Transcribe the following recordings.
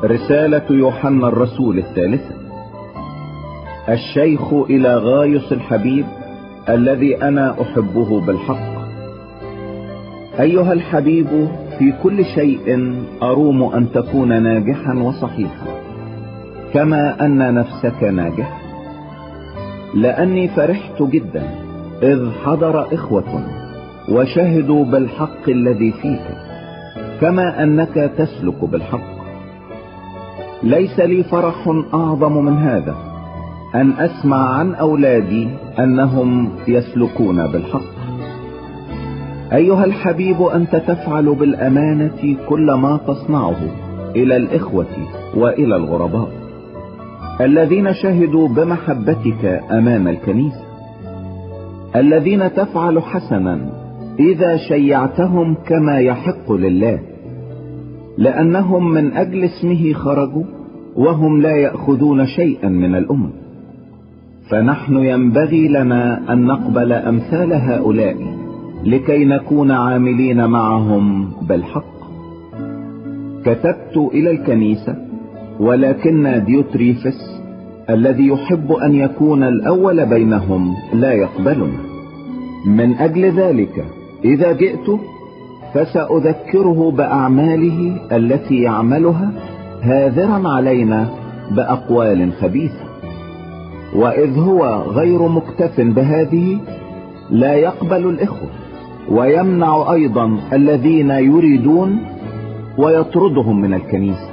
رسالة يوحنا الرسول الثالثة. الشيخ إلى غايوس الحبيب الذي أنا أحبه بالحق. أيها الحبيب، في كل شيء أروم أن تكون ناجحا وصحيحا كما أن نفسك ناجح، لأني فرحت جدا إذ حضر إخوة وشهدوا بالحق الذي فيك كما أنك تسلك بالحق. ليس لي فرح أعظم من هذا، أن أسمع عن أولادي أنهم يسلكون بالحق. أيها الحبيب، أنت تفعل بالأمانة كل ما تصنعه إلى الإخوة وإلى الغرباء الذين شهدوا بمحبتك أمام الكنيسة، الذين تفعل حسنا إذا شيعتهم كما يحق لله، لأنهم من أجل اسمه خرجوا وهم لا يأخذون شيئا من الأمم. فنحن ينبغي لنا أن نقبل أمثال هؤلاء لكي نكون عاملين معهم بالحق. كتبت إلى الكنيسة، ولكن ديوتريفس الذي يحب أن يكون الأول بينهم لا يقبلنا. من أجل ذلك إذا جئت فسأذكره بأعماله التي يعملها، هاذرا علينا بأقوال خبيثة. وإذ هو غير مكتف بهذه لا يقبل الإخوة، ويمنع أيضا الذين يريدون ويطردهم من الكنيسة.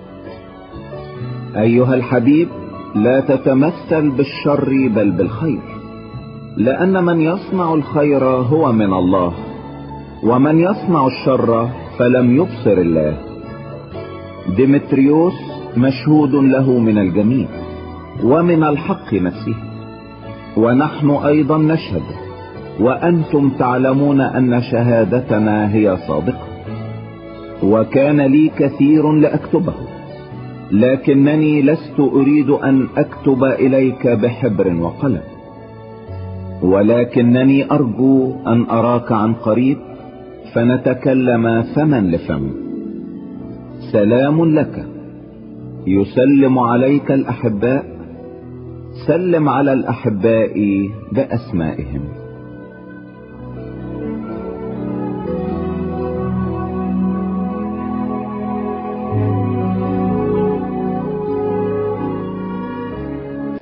أيها الحبيب، لا تتمثل بالشر بل بالخير، لأن من يصنع الخير هو من الله، ومن يصنع الشر فلم يبصر الله. ديمتريوس مشهود له من الجميع ومن الحق نفسه، ونحن أيضا نشهد، وأنتم تعلمون أن شهادتنا هي صادقة. وكان لي كثير لأكتبه، لكنني لست أريد أن أكتب إليك بحبر وقلم، ولكنني أرجو أن أراك عن قريب فنتكلم فما لفم. سلام لك. يسلم عليك الأحباء. سلم على الأحباء بأسمائهم.